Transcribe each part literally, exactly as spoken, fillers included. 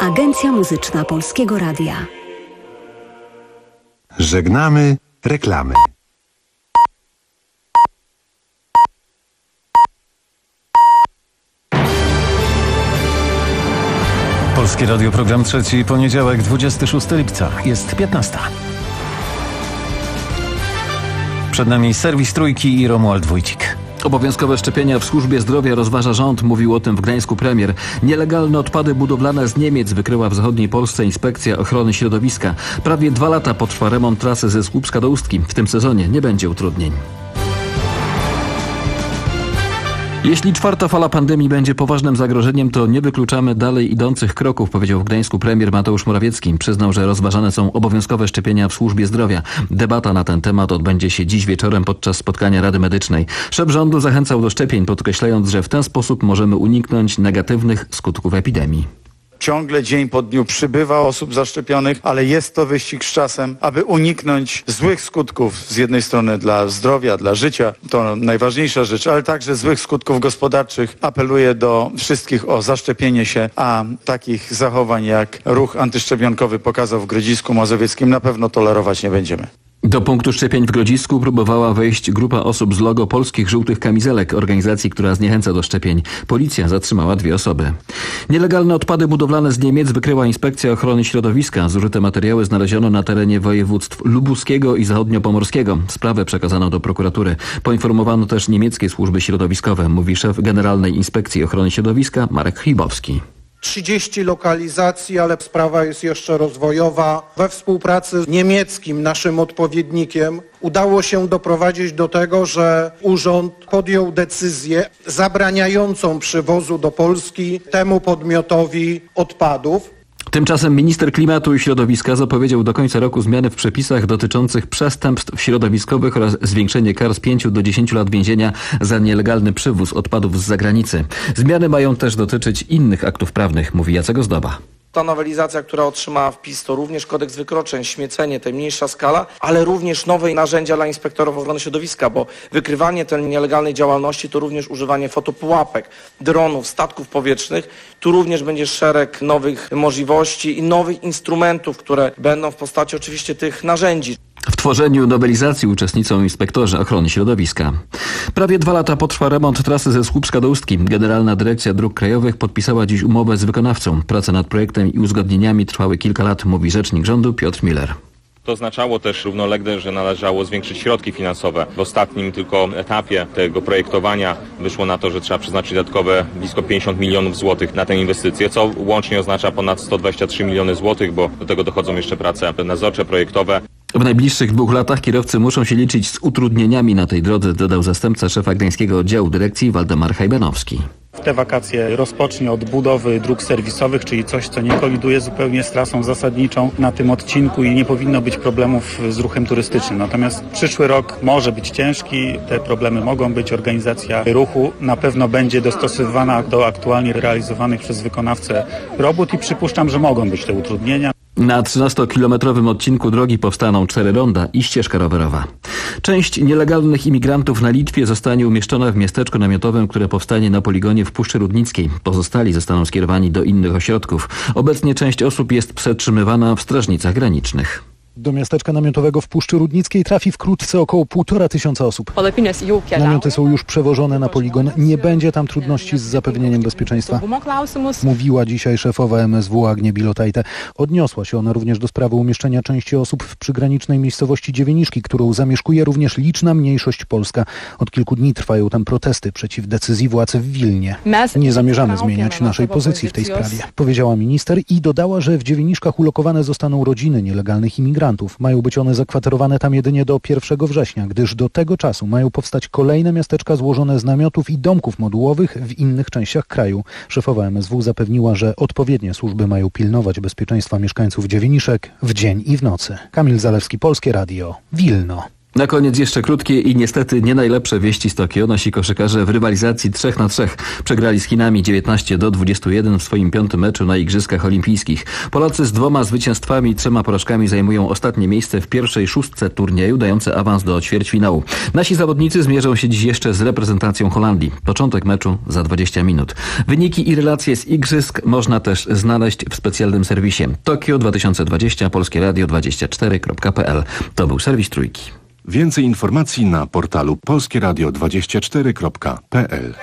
Agencja Muzyczna Polskiego Radia. Żegnamy reklamy. Polskie Radio, program trzeci, poniedziałek, dwudziestego szóstego lipca. Jest piętnasta. Przed nami serwis Trójki i Romuald Wójcik. Obowiązkowe szczepienia w służbie zdrowia rozważa rząd, mówił o tym w Gdańsku premier. Nielegalne odpady budowlane z Niemiec wykryła w zachodniej Polsce Inspekcja Ochrony Środowiska. Prawie dwa lata potrwa remont trasy ze Słupska do Ustki. W tym sezonie nie będzie utrudnień. Jeśli czwarta fala pandemii będzie poważnym zagrożeniem, to nie wykluczamy dalej idących kroków, powiedział w Gdańsku premier Mateusz Morawiecki. Przyznał, że rozważane są obowiązkowe szczepienia w służbie zdrowia. Debata na ten temat odbędzie się dziś wieczorem podczas spotkania Rady Medycznej. Szef rządu zachęcał do szczepień, podkreślając, że w ten sposób możemy uniknąć negatywnych skutków epidemii. Ciągle dzień po dniu przybywa osób zaszczepionych, ale jest to wyścig z czasem, aby uniknąć złych skutków z jednej strony dla zdrowia, dla życia, to najważniejsza rzecz, ale także złych skutków gospodarczych. Apeluję do wszystkich o zaszczepienie się, a takich zachowań jak ruch antyszczepionkowy pokazał w Grodzisku Mazowieckim na pewno tolerować nie będziemy. Do punktu szczepień w Grodzisku próbowała wejść grupa osób z logo polskich żółtych kamizelek, organizacji, która zniechęca do szczepień. Policja zatrzymała dwie osoby. Nielegalne odpady budowlane z Niemiec wykryła Inspekcja Ochrony Środowiska. Zużyte materiały znaleziono na terenie województw lubuskiego i zachodniopomorskiego. Sprawę przekazano do prokuratury. Poinformowano też niemieckie służby środowiskowe, mówi szef Generalnej Inspekcji Ochrony Środowiska Marek Chybowski. trzydzieści lokalizacji, ale sprawa jest jeszcze rozwojowa. We współpracy z niemieckim, naszym odpowiednikiem, udało się doprowadzić do tego, że urząd podjął decyzję zabraniającą przywozu do Polski temu podmiotowi odpadów. Tymczasem minister klimatu i środowiska zapowiedział do końca roku zmiany w przepisach dotyczących przestępstw środowiskowych oraz zwiększenie kar z pięciu do dziesięciu lat więzienia za nielegalny przywóz odpadów z zagranicy. Zmiany mają też dotyczyć innych aktów prawnych, mówi Jacek Ozdoba. Ta nowelizacja, która otrzymała wpis, to również kodeks wykroczeń, śmiecenie, tej mniejsza skala, ale również nowe narzędzia dla inspektorów ochrony środowiska, bo wykrywanie tej nielegalnej działalności to również używanie fotopułapek, dronów, statków powietrznych. Tu również będzie szereg nowych możliwości i nowych instrumentów, które będą w postaci oczywiście tych narzędzi. W tworzeniu nowelizacji uczestniczą inspektorzy ochrony środowiska. Prawie dwa lata potrwa remont trasy ze Słupska do Ustki. Generalna Dyrekcja Dróg Krajowych podpisała dziś umowę z wykonawcą. Prace nad projektem i uzgodnieniami trwały kilka lat, mówi rzecznik rządu Piotr Miller. To oznaczało też równolegle, że należało zwiększyć środki finansowe. W ostatnim tylko etapie tego projektowania wyszło na to, że trzeba przeznaczyć dodatkowe blisko pięćdziesiąt milionów złotych na tę inwestycję, co łącznie oznacza ponad sto dwadzieścia trzy miliony złotych, bo do tego dochodzą jeszcze prace nadzorcze, projektowe. W najbliższych dwóch latach kierowcy muszą się liczyć z utrudnieniami na tej drodze, dodał zastępca szefa Gdańskiego Oddziału Dyrekcji Waldemar Hajbenowski. W te wakacje rozpocznie od budowy dróg serwisowych, czyli coś, co nie koliduje zupełnie z trasą zasadniczą na tym odcinku i nie powinno być problemów z ruchem turystycznym. Natomiast przyszły rok może być ciężki, te problemy mogą być. Organizacja ruchu na pewno będzie dostosowywana do aktualnie realizowanych przez wykonawcę robót i przypuszczam, że mogą być te utrudnienia. Na trzynastokilometrowym odcinku drogi powstaną cztery ronda i ścieżka rowerowa. Część nielegalnych imigrantów na Litwie zostanie umieszczona w miasteczku namiotowym, które powstanie na poligonie w Puszczy Rudnickiej. Pozostali zostaną skierowani do innych ośrodków. Obecnie część osób jest przetrzymywana w strażnicach granicznych. Do miasteczka namiotowego w Puszczy Rudnickiej trafi wkrótce około półtora tysiąca osób. Namioty są już przewożone na poligon. Nie będzie tam trudności z zapewnieniem bezpieczeństwa. Mówiła dzisiaj szefowa M S W Agnie Bilotajte. Odniosła się ona również do sprawy umieszczenia części osób w przygranicznej miejscowości Dziewieniszki, którą zamieszkuje również liczna mniejszość polska. Od kilku dni trwają tam protesty przeciw decyzji władz w Wilnie. Nie zamierzamy zmieniać naszej pozycji w tej sprawie, powiedziała minister i dodała, że w Dziewieniszkach ulokowane zostaną rodziny nielegalnych imigrantów. Mają być one zakwaterowane tam jedynie do pierwszego września, gdyż do tego czasu mają powstać kolejne miasteczka złożone z namiotów i domków modułowych w innych częściach kraju. Szefowa M S W zapewniła, że odpowiednie służby mają pilnować bezpieczeństwa mieszkańców Dziewieniszek w dzień i w nocy. Kamil Zalewski, Polskie Radio, Wilno. Na koniec jeszcze krótkie i niestety nie najlepsze wieści z Tokio. Nasi koszykarze w rywalizacji trzech na trzech przegrali z Chinami dziewiętnaście do dwudziestu jeden w swoim piątym meczu na Igrzyskach Olimpijskich. Polacy z dwoma zwycięstwami i trzema porażkami zajmują ostatnie miejsce w pierwszej szóstce turnieju, dające awans do ćwierćfinału. Nasi zawodnicy zmierzą się dziś jeszcze z reprezentacją Holandii. Początek meczu za dwadzieścia minut. Wyniki i relacje z Igrzysk można też znaleźć w specjalnym serwisie Tokio dwa tysiące dwadzieścia polskie radio dwadzieścia cztery kropka p l. To był serwis Trójki. Więcej informacji na portalu polskie radio dwadzieścia cztery kropka p l.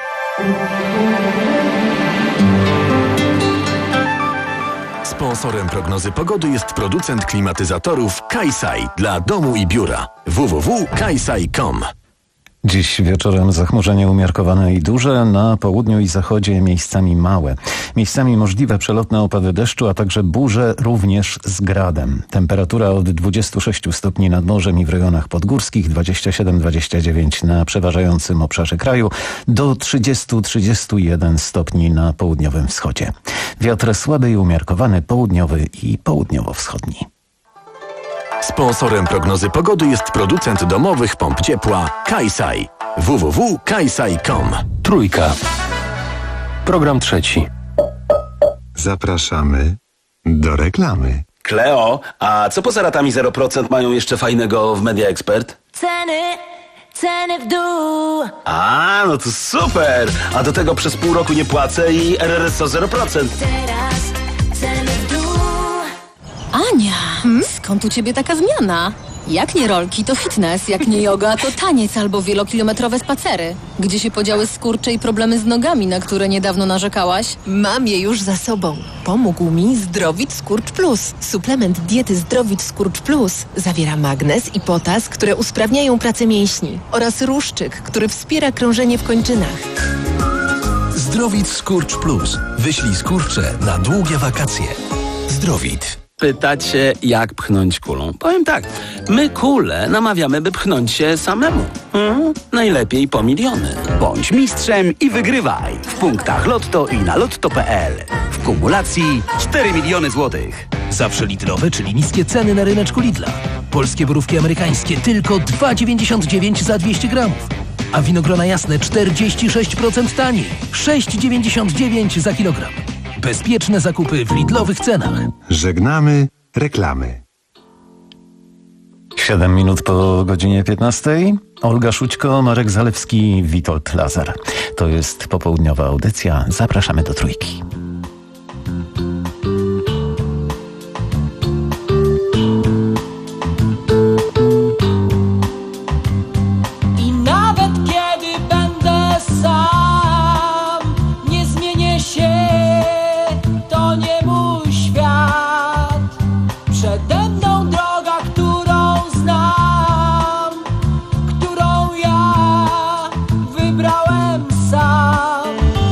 Sponsorem prognozy pogody jest producent klimatyzatorów Kaisai dla domu i biura. w w w kropka kaisai kropka com. Dziś wieczorem zachmurzenie umiarkowane i duże, na południu i zachodzie miejscami małe. Miejscami możliwe przelotne opady deszczu, a także burze również z gradem. Temperatura od dwudziestu sześciu stopni nad morzem i w rejonach podgórskich, dwadzieścia siedem do dwudziestu dziewięciu na przeważającym obszarze kraju, do trzydziestu do trzydziestu jeden stopni na południowym wschodzie. Wiatr słaby i umiarkowany, południowy i południowo-wschodni. Sponsorem prognozy pogody jest producent domowych pomp ciepła Kaisai. w w w kropka kaisai kropka com. Trójka. Program trzeci. Zapraszamy do reklamy. Kleo, a co poza ratami zero procent mają jeszcze fajnego w Media Expert? Ceny, ceny w dół. A, no to super! A do tego przez pół roku nie płacę i R R S O zero procent. Teraz ceny w dół. Ania, hmm? Skąd u ciebie taka zmiana? Jak nie rolki, to fitness, jak nie yoga, to taniec albo wielokilometrowe spacery. Gdzie się podziały skurcze i problemy z nogami, na które niedawno narzekałaś? Mam je już za sobą. Pomógł mi Zdrowit Skurcz Plus. Suplement diety Zdrowit Skurcz Plus zawiera magnez i potas, które usprawniają pracę mięśni, oraz ruszczyk, który wspiera krążenie w kończynach. Zdrowit Skurcz Plus. Wyślij skurcze na długie wakacje. Zdrowit. Pytacie, jak pchnąć kulą? Powiem tak, my kulę namawiamy, by pchnąć się samemu. Hmm? Najlepiej po miliony. Bądź mistrzem i wygrywaj w punktach Lotto i na lotto kropka p l. W kumulacji cztery miliony złotych. Zawsze Lidlowe, czyli niskie ceny na ryneczku Lidla. Polskie borówki amerykańskie tylko dwa dziewięćdziesiąt dziewięć za dwieście gramów. A winogrona jasne czterdzieści sześć procent taniej. sześć dziewięćdziesiąt dziewięć za kilogram. Bezpieczne zakupy w Lidlowych cenach. Żegnamy reklamy. Siedem minut po godzinie piętnastej. Olga Szućko, Marek Zalewski, Witold Lazar. To jest popołudniowa audycja. Zapraszamy do Trójki. I nawet kiedy będę sam, nie zmienię się. To nie mój świat. Przede mną droga, którą znam, którą ja wybrałem sam.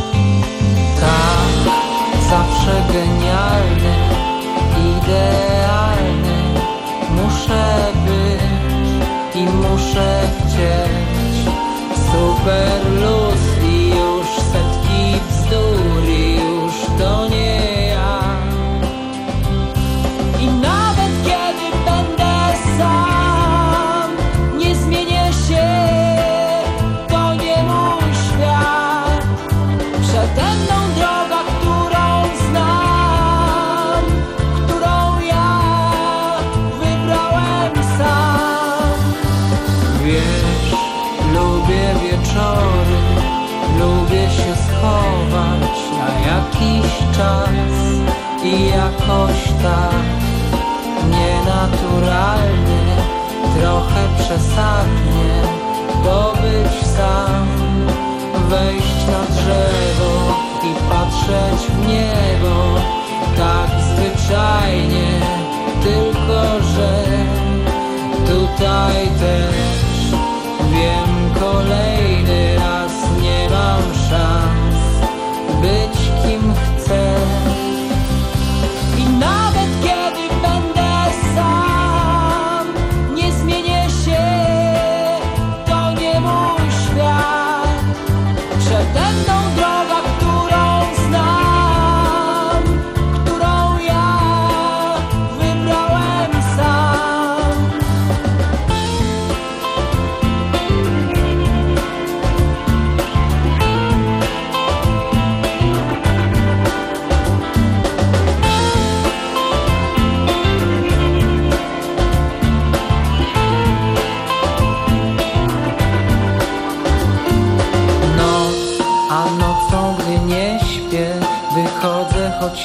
Tak, zawsze genialny, idealny muszę być i muszę chcieć. Super luz i już setki bzdur i już to nie. I nawet kiedy będę sam, nie zmienię się, to nie mój świat. Przede mną droga, którą znam, którą ja wybrałem sam. Wiesz, lubię wieczory, lubię się schować na jakiś czas i jakoś tak. Nienaturalnie, trochę przesadnie, bo być sam, wejść na drzewo i patrzeć w niebo, tak zwyczajnie, tylko że tutaj też wiem, kolejny raz nie mam szans być kim chcę. I nawet kiedy będę sam, nie zmienię się, to nie mój świat. Przede mną droga, którą znam, którą ja wybrałem sam.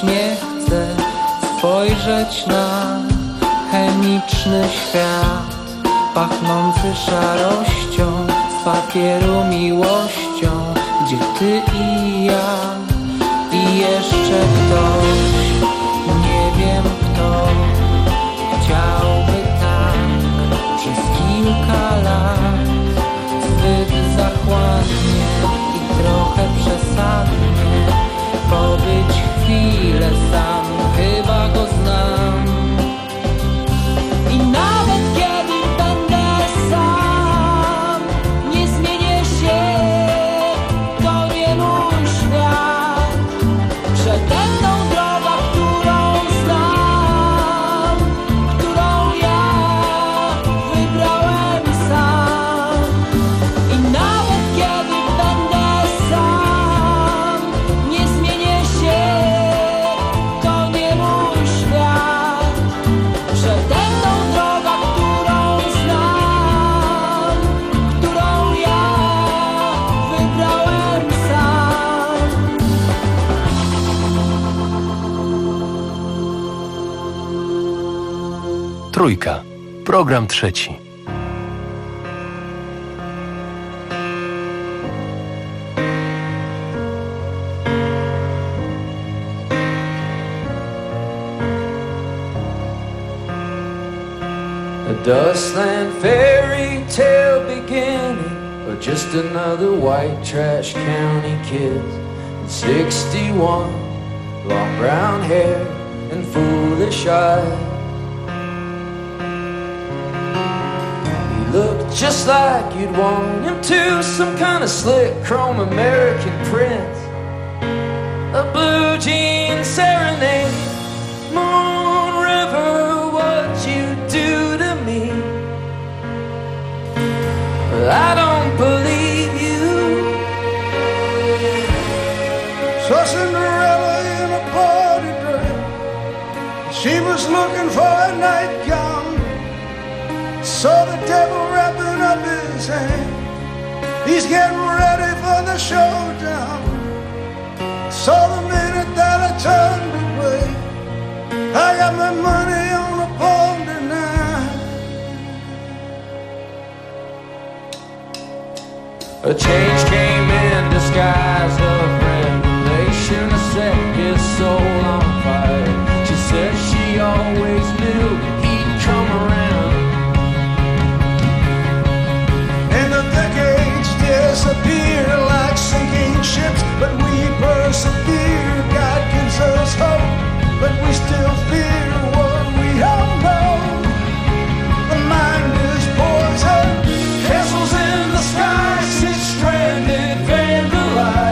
nie chcę spojrzeć na chemiczny świat, pachnący szarością, z papieru miłością, gdzie ty i ja i jeszcze ktoś, nie wiem kto, chciałby tak przez kilka lat, zbyt zachłannie i trochę przesadnie, pobyć chwilę sam, chyba go znam. I nawet kiedy będę sam, nie zmienię się, to nie mój świat. Przede mną droga, którą znam, którą ja wybrałem sam. I nawet kiedy będę sam, nie zmienię się, to nie mój świat. Przede mną droga, którą znam, którą ja wybrałem sam. Trójka. Program trzeci. A dustland fairy tale beginning, or just another white trash county kid. sixty-one, long brown hair and foolish eyes. He looked just like you'd want him to, some kind of slick chrome American prince. A blue jean serenade, Moon River, what you do to me. I don't believe you. Saw Cinderella in a party dress. She was looking for a nightgown. Saw the devil wrapping up his hand. He's getting ready for the showdown. Saw the minute that I turned away. I got my money on a pawn tonight. A change came in disguise of revelation, to set his soul on fire. She said she always knew he'd come around. And the decades disappear like sinking ships, but we persevere. God gives us hope, but we still fear what we don't know. The mind is poison, Castles in the sky, sit stranded, vandalized.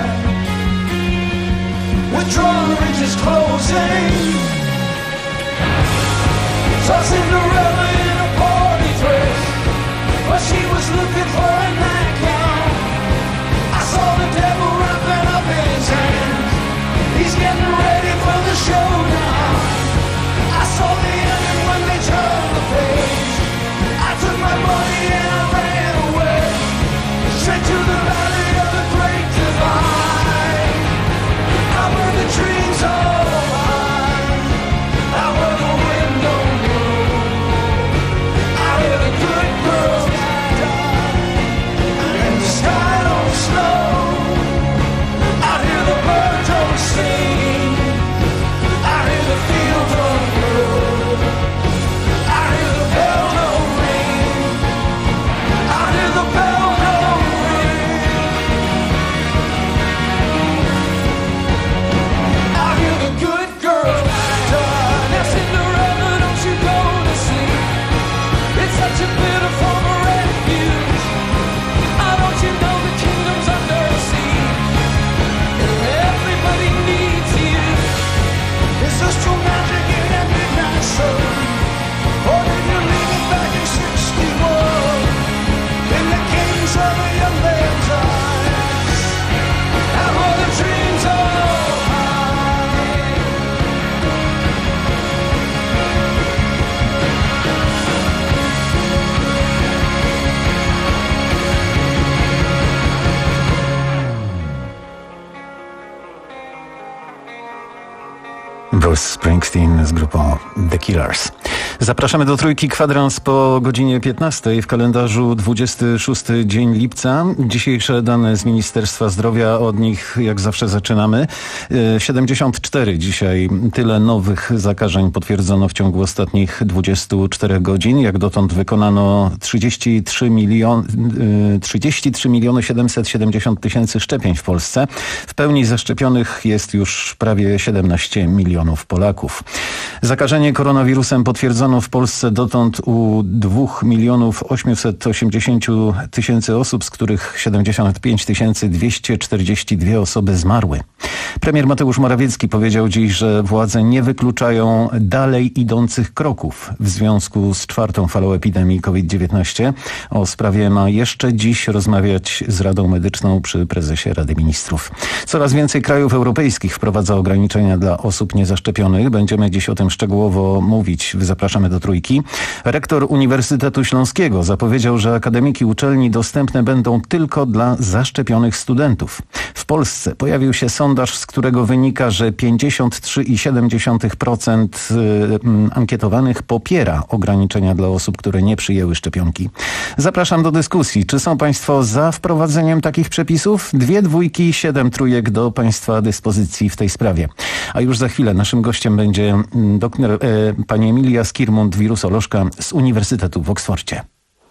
Bruce Springsteen z grupą The Killers. Zapraszamy do Trójki, kwadrans po godzinie piętnastej. W kalendarzu dwudziesty szósty dzień lipca. Dzisiejsze dane z Ministerstwa Zdrowia, od nich jak zawsze zaczynamy. siedemdziesiąt cztery dzisiaj. Tyle nowych zakażeń potwierdzono w ciągu ostatnich dwudziestu czterech godzin. Jak dotąd wykonano trzydzieści trzy miliony siedemset siedemdziesiąt tysięcy szczepień w Polsce. W pełni zaszczepionych jest już prawie siedemnaście milionów Polaków. Zakażenie koronawirusem potwierdzono w Polsce dotąd u dwóch milionów osiemset osiemdziesiąt tysięcy osób, z których siedemdziesiąt pięć tysięcy dwieście czterdzieści dwie osoby zmarły. Premier Mateusz Morawiecki powiedział dziś, że władze nie wykluczają dalej idących kroków w związku z czwartą falą epidemii COVID dziewiętnaście. O sprawie ma jeszcze dziś rozmawiać z Radą Medyczną przy prezesie Rady Ministrów. Coraz więcej krajów europejskich wprowadza ograniczenia dla osób niezaszczepionych. Będziemy dziś o tym szczegółowo mówić. Zapraszamy do Trójki. Rektor Uniwersytetu Śląskiego zapowiedział, że akademiki uczelni dostępne będą tylko dla zaszczepionych studentów. W Polsce pojawił się sondaż, z którego wynika, że pięćdziesiąt trzy przecinek siedem procent ankietowanych popiera ograniczenia dla osób, które nie przyjęły szczepionki. Zapraszam do dyskusji. Czy są Państwo za wprowadzeniem takich przepisów? Dwie dwójki, siedem trójek do Państwa dyspozycji w tej sprawie. A już za chwilę naszym gościem będzie doktor, e, pani Emilia Skirmund, wirusolożka z Uniwersytetu w Oksfordzie.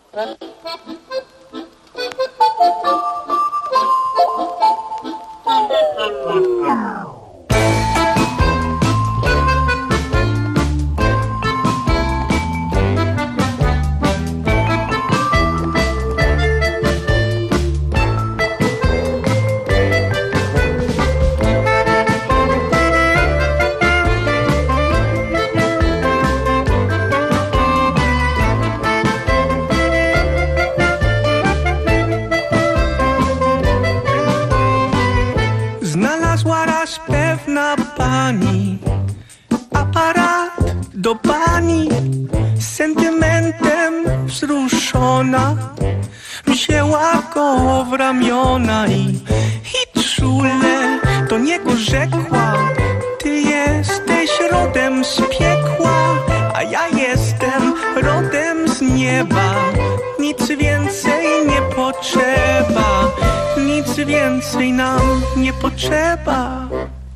Aparat do pani, sentymentem wzruszona, wzięła go w ramiona i, i czule do niego rzekła: ty jesteś rodem z piekła, a ja jestem rodem z nieba. Nic więcej nie potrzeba, nic więcej nam nie potrzeba.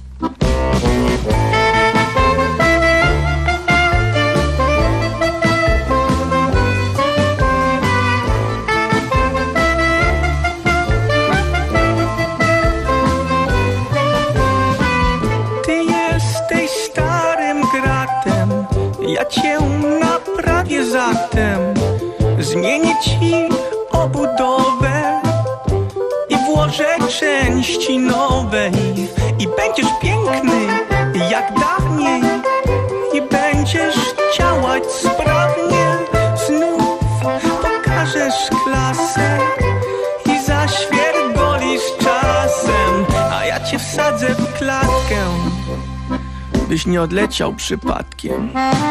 Ja cię naprawię zatem, zmienię ci obudowę i włożę części nowe i, i będziesz piękny jak dawniej i będziesz działać sprawnie. Znów pokażesz klasę i zaświergolisz czasem, a ja cię wsadzę w klatkę, byś nie odleciał przypadkiem.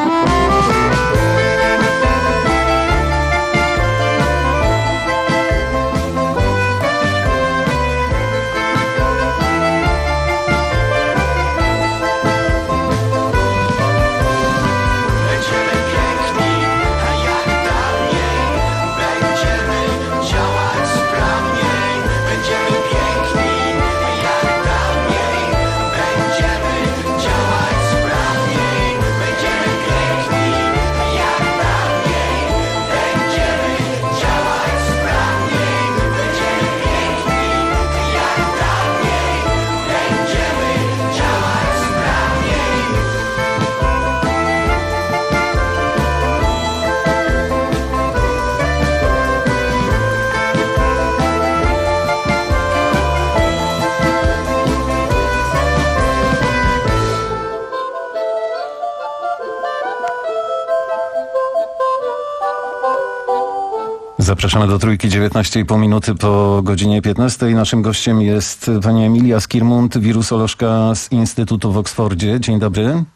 Zapraszamy do Trójki, dziewiętnaście i pół minuty po godzinie piętnastej. Naszym gościem jest pani Emilia Skirmund, wirusolożka z Instytutu w Oksfordzie. Dzień dobry.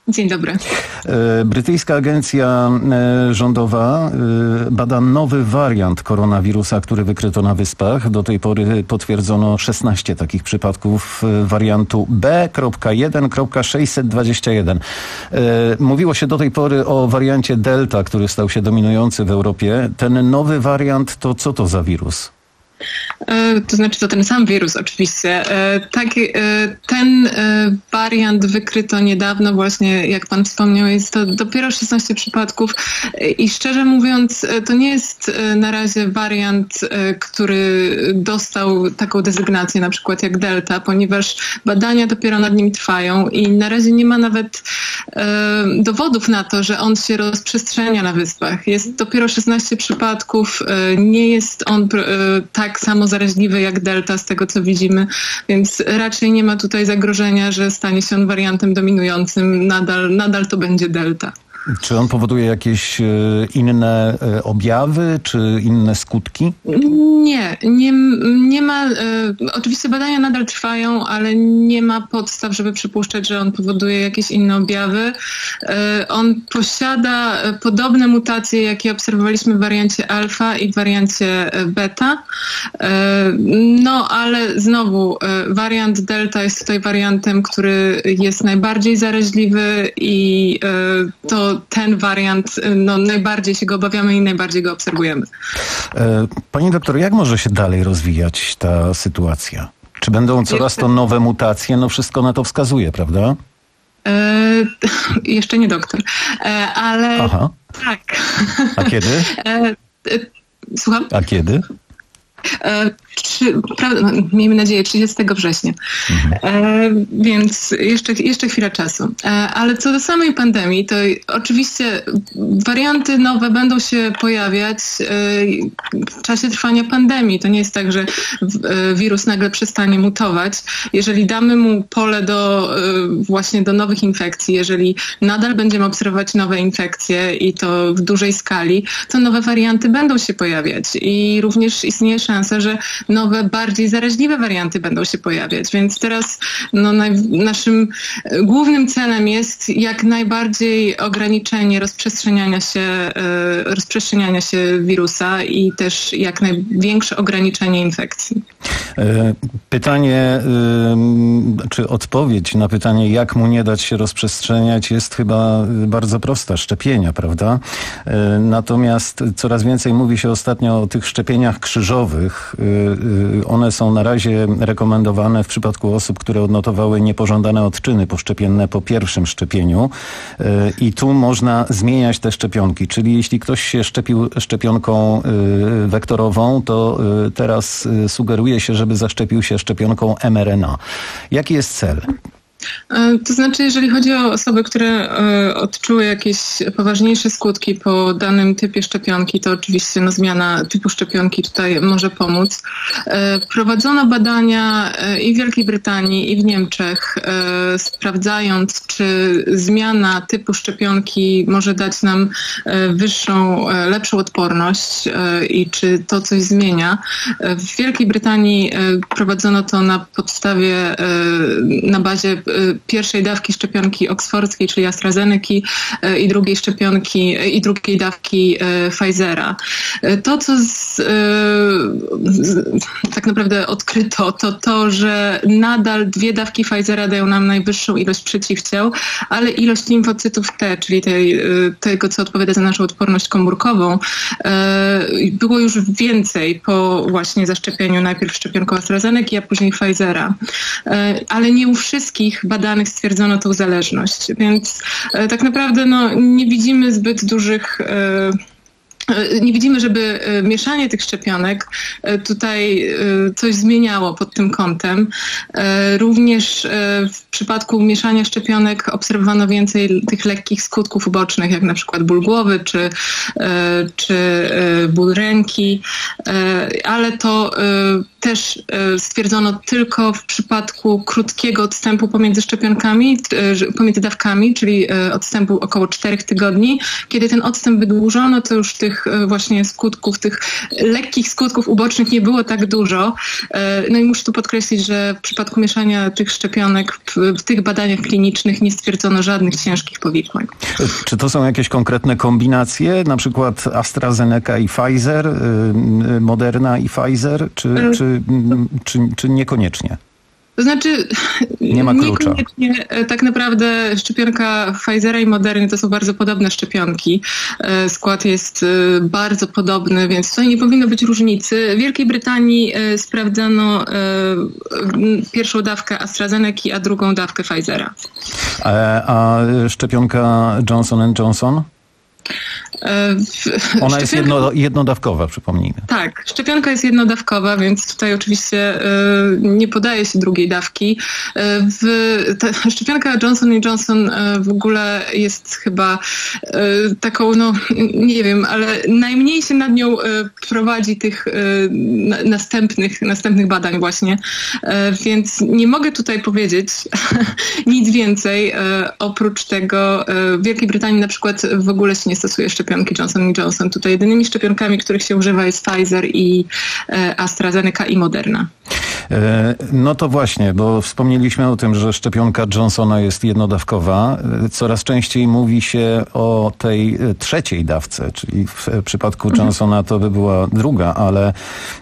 Dzień dobry. Brytyjska agencja rządowa bada nowy wariant koronawirusa, który wykryto na Wyspach. Do tej pory potwierdzono szesnaście takich przypadków wariantu B jeden sześćset dwadzieścia jeden. Mówiło się do tej pory o wariancie Delta, który stał się dominujący w Europie. Ten nowy wariant to co to za wirus? To znaczy to ten sam wirus oczywiście. Taki, ten wariant wykryto niedawno właśnie, jak pan wspomniał, jest to dopiero szesnaście przypadków i szczerze mówiąc to nie jest na razie wariant, który dostał taką dezygnację na przykład jak Delta, ponieważ badania dopiero nad nim trwają i na razie nie ma nawet dowodów na to, że on się rozprzestrzenia na Wyspach. Jest dopiero szesnaście przypadków, nie jest on tak tak samo zaraźliwy jak Delta z tego, co widzimy, więc raczej nie ma tutaj zagrożenia, że stanie się on wariantem dominującym. Nadal, nadal to będzie Delta. Czy on powoduje jakieś inne objawy, czy inne skutki? Nie, nie, nie ma. Oczywiście badania nadal trwają, ale nie ma podstaw, żeby przypuszczać, że on powoduje jakieś inne objawy. On posiada podobne mutacje, jakie obserwowaliśmy w wariancie alfa i w wariancie beta. No, ale znowu wariant delta jest tutaj wariantem, który jest najbardziej zaraźliwy i to ten wariant, no, najbardziej się go obawiamy i najbardziej go obserwujemy. Pani doktor, jak może się dalej rozwijać ta sytuacja? Czy będą coraz to nowe mutacje? No wszystko na to wskazuje, prawda? E, jeszcze nie doktor, e, ale Aha. tak. A kiedy? E, e, słucham? A kiedy? E, czy, prawda, no, miejmy nadzieję trzydziestego września. Mhm. E, więc jeszcze, jeszcze chwila czasu. E, ale co do samej pandemii, to oczywiście warianty nowe będą się pojawiać e, w czasie trwania pandemii. To nie jest tak, że w, e, wirus nagle przestanie mutować. Jeżeli damy mu pole do e, właśnie do nowych infekcji, jeżeli nadal będziemy obserwować nowe infekcje i to w dużej skali, to nowe warianty będą się pojawiać i również istnieje szansa, że nowe, bardziej zaraźliwe warianty będą się pojawiać. Więc teraz no, naj, naszym głównym celem jest jak najbardziej ograniczenie rozprzestrzeniania się, e, rozprzestrzeniania się wirusa i też jak największe ograniczenie infekcji. Pytanie, czy odpowiedź na pytanie, jak mu nie dać się rozprzestrzeniać, jest chyba bardzo prosta. Szczepienia, prawda? Natomiast coraz więcej mówi się ostatnio o tych szczepieniach krzyżowych. One są na razie rekomendowane w przypadku osób, które odnotowały niepożądane odczyny poszczepienne po pierwszym szczepieniu. I tu można zmieniać te szczepionki. Czyli jeśli ktoś się szczepił szczepionką wektorową, to teraz sugeruje się, żeby zaszczepił się szczepionką em er en a. Jaki jest cel? To znaczy, jeżeli chodzi o osoby, które odczuły jakieś poważniejsze skutki po danym typie szczepionki, to oczywiście no, zmiana typu szczepionki tutaj może pomóc. Prowadzono badania i w Wielkiej Brytanii, i w Niemczech, sprawdzając, czy zmiana typu szczepionki może dać nam wyższą, lepszą odporność i czy to coś zmienia. W Wielkiej Brytanii prowadzono to na podstawie, na bazie pierwszej dawki szczepionki oksfordzkiej, czyli AstraZeneki i drugiej szczepionki i drugiej dawki Pfizera. To, co z, z, tak naprawdę odkryto, to to, że nadal dwie dawki Pfizera dają nam najwyższą ilość przeciwciał, ale ilość limfocytów T, czyli tej, tego, co odpowiada za naszą odporność komórkową, było już więcej po właśnie zaszczepieniu najpierw szczepionką AstraZeneki, a później Pfizera. Ale nie u wszystkich badanych stwierdzono tą zależność, więc e, tak naprawdę no, nie widzimy zbyt dużych e, Nie widzimy, żeby mieszanie tych szczepionek tutaj coś zmieniało pod tym kątem. Również w przypadku mieszania szczepionek obserwowano więcej tych lekkich skutków ubocznych, jak na przykład ból głowy czy, czy ból ręki, ale to też stwierdzono tylko w przypadku krótkiego odstępu pomiędzy szczepionkami, pomiędzy dawkami, czyli odstępu około czterech tygodni. Kiedy ten odstęp wydłużono, to już tych tych właśnie skutków, tych lekkich skutków ubocznych nie było tak dużo. No i muszę tu podkreślić, że w przypadku mieszania tych szczepionek w, w tych badaniach klinicznych nie stwierdzono żadnych ciężkich powikłań. Czy to są jakieś konkretne kombinacje, na przykład AstraZeneca i Pfizer, Moderna i Pfizer, czy, czy, czy, czy niekoniecznie? To znaczy, nie ma klucza. Niekoniecznie. Tak naprawdę szczepionka Pfizera i Moderny to są bardzo podobne szczepionki. Skład jest bardzo podobny, więc tutaj nie powinno być różnicy. W Wielkiej Brytanii sprawdzano pierwszą dawkę AstraZeneki, a drugą dawkę Pfizera. A, a szczepionka Johnson and Johnson? W, Ona jest jedno, jednodawkowa, przypomnijmy. Tak, szczepionka jest jednodawkowa, więc tutaj oczywiście y, nie podaje się drugiej dawki. Y, w, ta szczepionka Johnson and Johnson y, w ogóle jest chyba y, taką, no nie wiem, ale najmniej się nad nią y, prowadzi tych y, na, następnych, następnych badań właśnie, y, więc nie mogę tutaj powiedzieć nic więcej y, oprócz tego. Y, w Wielkiej Brytanii na przykład w ogóle się nie stosuje szczepionki Johnson and Johnson. Tutaj jedynymi szczepionkami, których się używa, jest Pfizer i e, AstraZeneca i Moderna. E, no to właśnie, bo wspomnieliśmy o tym, że szczepionka Johnsona jest jednodawkowa. Coraz częściej mówi się o tej trzeciej dawce, czyli w przypadku Johnsona to by była druga, ale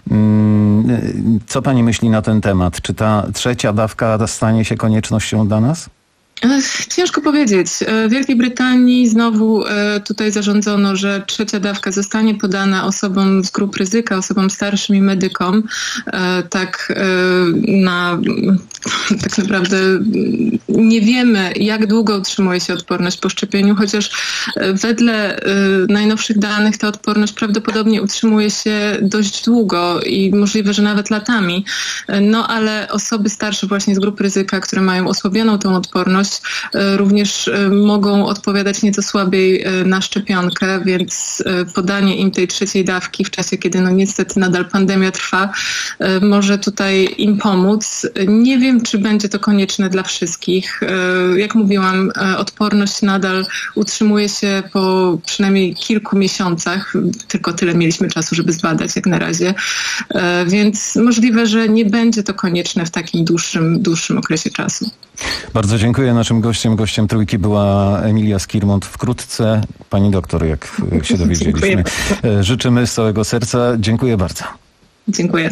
mm, co pani myśli na ten temat? Czy ta trzecia dawka stanie się koniecznością dla nas? Ciężko powiedzieć. W Wielkiej Brytanii znowu tutaj zarządzono, że trzecia dawka zostanie podana osobom z grup ryzyka, osobom starszym i medykom. Tak, na, tak naprawdę nie wiemy, jak długo utrzymuje się odporność po szczepieniu, chociaż wedle najnowszych danych ta odporność prawdopodobnie utrzymuje się dość długo i możliwe, że nawet latami. No ale osoby starsze właśnie z grup ryzyka, które mają osłabioną tą odporność, również mogą odpowiadać nieco słabiej na szczepionkę, więc podanie im tej trzeciej dawki w czasie, kiedy no niestety nadal pandemia trwa, może tutaj im pomóc. Nie wiem, czy będzie to konieczne dla wszystkich. Jak mówiłam, odporność nadal utrzymuje się po przynajmniej kilku miesiącach. Tylko tyle mieliśmy czasu, żeby zbadać jak na razie. Więc możliwe, że nie będzie to konieczne w takim dłuższym, dłuższym okresie czasu. Bardzo dziękuję. Naszym gościem, gościem Trójki była Emilia Skirmont. Wkrótce pani doktor, jak, jak się dowiedzieliśmy. Życzymy z całego serca. Dziękuję bardzo. Dziękuję.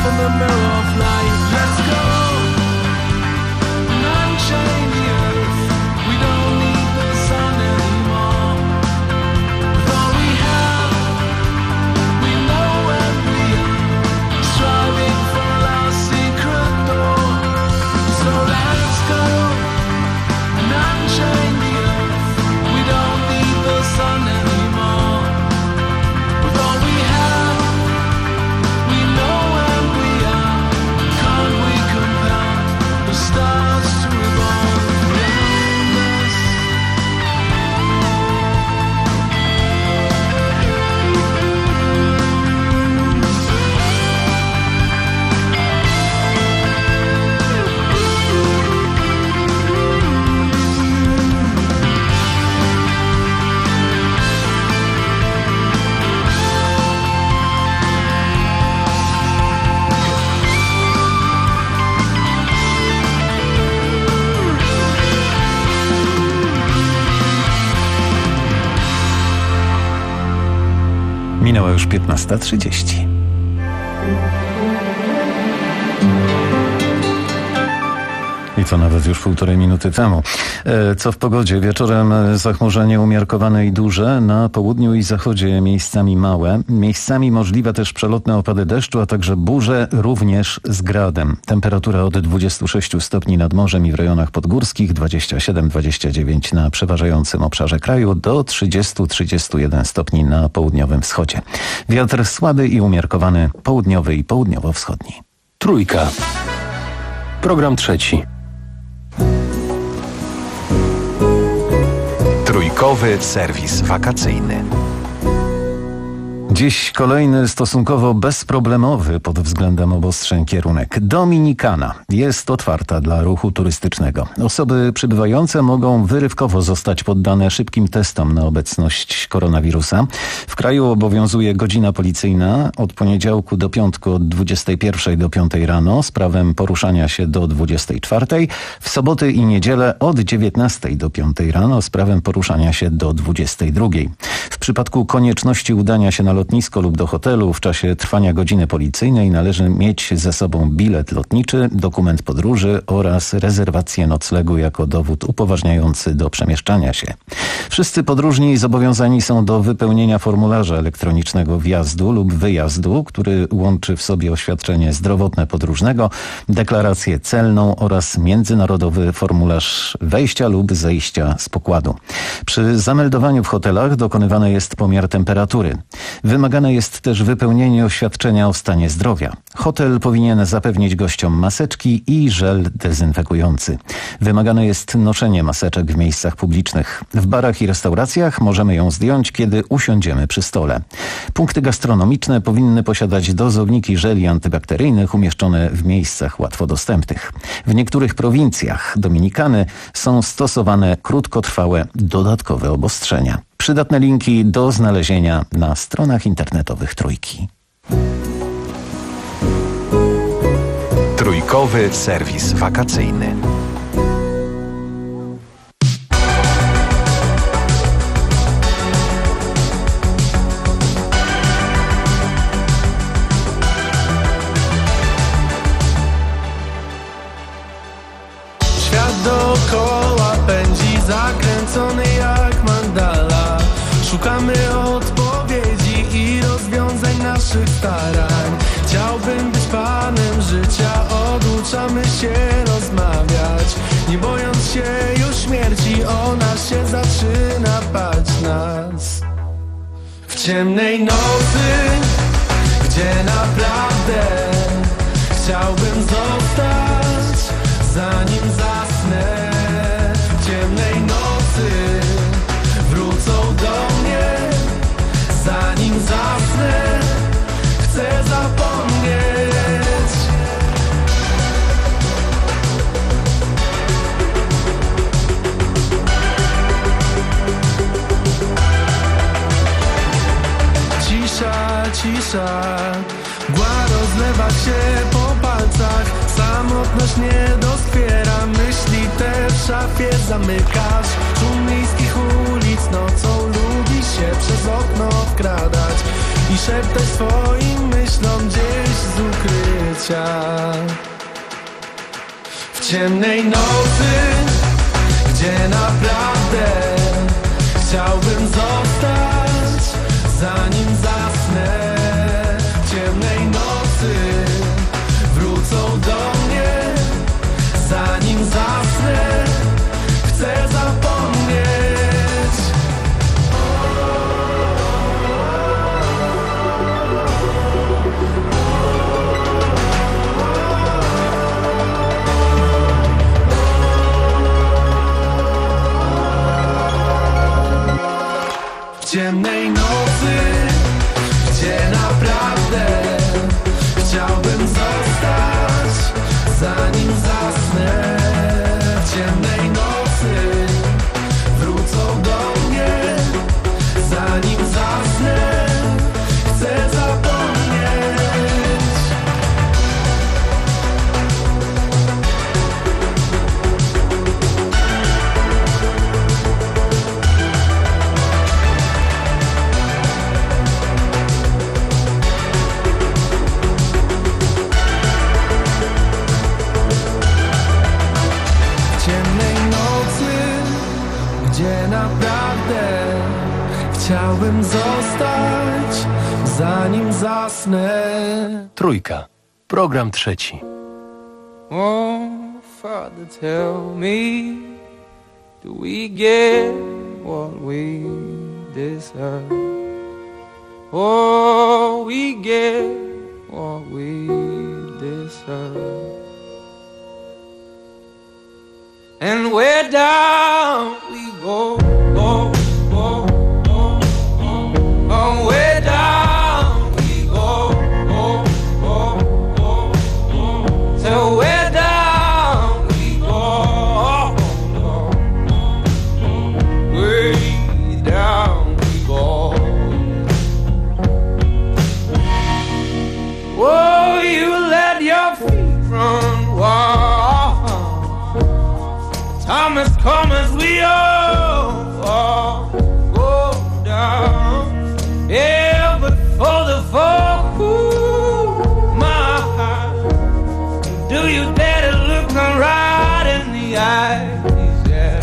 in the mirror of life. Let's go and unchain the earth. We don't need the sun anymore. With all we have, we know where we are, striving for our secret door. So let's go and unchain the earth. We don't need the sun anymore. With all we have, we know where we are. Can't we compel the stars to revolve around us? Minęła już piętnasta trzydzieści. I to nawet już półtorej minuty temu. E, Co w pogodzie? Wieczorem zachmurzenie umiarkowane i duże, na południu i zachodzie miejscami małe. Miejscami możliwe też przelotne opady deszczu, a także burze, również z gradem. Temperatura od dwudziestu sześciu stopni nad morzem i w rejonach podgórskich, dwadzieścia siedem dwadzieścia dziewięć na przeważającym obszarze kraju, do trzydziestu do trzydziestu jeden stopni na południowym wschodzie. Wiatr słaby i umiarkowany, południowy i południowo-wschodni. Trójka. Program trzeci. Trójkowy serwis wakacyjny. Dziś kolejny stosunkowo bezproblemowy pod względem obostrzeń kierunek. Dominikana jest otwarta dla ruchu turystycznego. Osoby przybywające mogą wyrywkowo zostać poddane szybkim testom na obecność koronawirusa. W kraju obowiązuje godzina policyjna od poniedziałku do piątku od dwudziestej pierwszej do piątej rano z prawem poruszania się do dwudziestej czwartej. W soboty i niedzielę od dziewiętnastej do piątej rano z prawem poruszania się do dwudziestej drugiej. W przypadku konieczności udania się na lotnisko lub do hotelu w czasie trwania godziny policyjnej należy mieć ze sobą bilet lotniczy, dokument podróży oraz rezerwację noclegu jako dowód upoważniający do przemieszczania się. Wszyscy podróżni zobowiązani są do wypełnienia formularza elektronicznego wjazdu lub wyjazdu, który łączy w sobie oświadczenie zdrowotne podróżnego, deklarację celną oraz międzynarodowy formularz wejścia lub zejścia z pokładu. Przy zameldowaniu w hotelach dokonywany jest pomiar temperatury. Wymagane jest też wypełnienie oświadczenia o stanie zdrowia. Hotel powinien zapewnić gościom maseczki i żel dezynfekujący. Wymagane jest noszenie maseczek w miejscach publicznych. W barach i restauracjach możemy ją zdjąć, kiedy usiądziemy przy stole. Punkty gastronomiczne powinny posiadać dozowniki żeli antybakteryjnych umieszczone w miejscach łatwo dostępnych. W niektórych prowincjach Dominikany są stosowane krótkotrwałe dodatkowe obostrzenia. Przydatne linki do znalezienia na stronach internetowych Trójki. Trójkowy serwis wakacyjny. Świat dookoła pędzi, zakręcony jak mandala. Szukamy odpowiedzi i rozwiązań naszych starań. Chciałbym być panem życia, oduczamy się rozmawiać. Nie bojąc się już śmierci, ona się zaczyna bać nas. W ciemnej nocy, gdzie naprawdę chciałbym zostać, zanim zasnę. W ciemnej nocy wrócą do mnie, zanim zasnę. Chcę zapomnieć. Cisza, cisza, mgła rozlewa się po palcach. Samotność nie doskwiera, myśli te w szafie zamykasz. Szum miejskich ulic nocą lubi się przez okno wkradać i szeptać swoim myślom gdzieś z ukrycia. życia. W ciemnej nocy, gdzie naprawdę chciałbym zostać, zanim zasnę. W ciemnej nocy wrócą do mnie, zanim zasnę. Chcę zapomnieć. W ciemnej nocy, gdzie naprawdę chciałbym zostać, zanim zasnę. W ciemnej nocy wrócą do mnie, zanim zasnę. Chcę zapomnieć. Gdzie naprawdę chciałbym zostać, zanim zasnę. Trójka. Program trzeci. Oh, Father, tell me, do we get what we deserve? Oh, we get what we deserve. And we're down we go, go, go, go, go. Oh, way down we go, go, go, go, go. So way down we go, go, go. Way down we go. Oh, you let your feet run wild. Time has come as we all, all go down. Yeah, but for the fall, ooh, my heart, do you dare to look them right in the eyes? Yeah.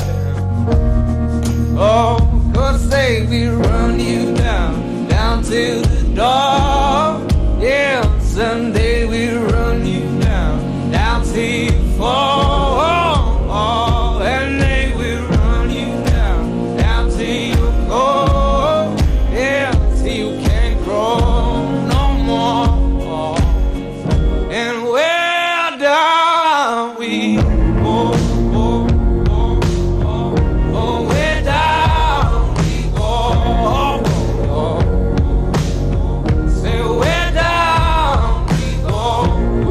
Oh, 'cause say we run you down, down to the door. Yeah, someday we run you down, down till you fall. And they will run you down, down till you go, yeah, till you can't grow no more. And where down we go, go, go, go, oh, where down we go, go, go. Say where down we go,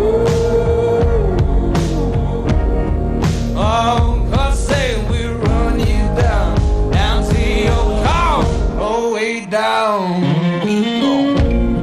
oh. Down we go.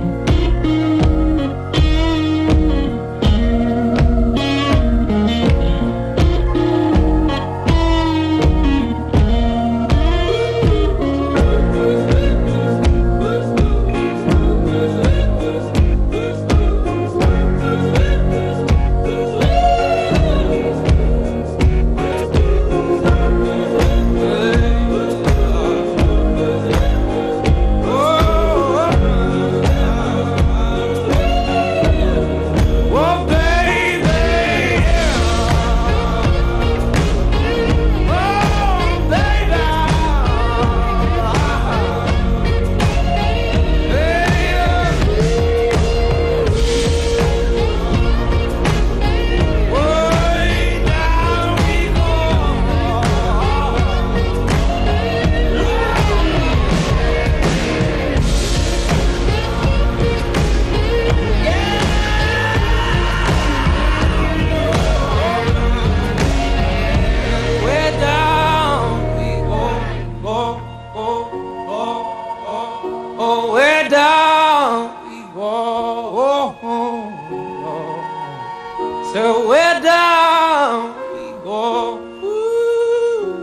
So we're down we go, ooh,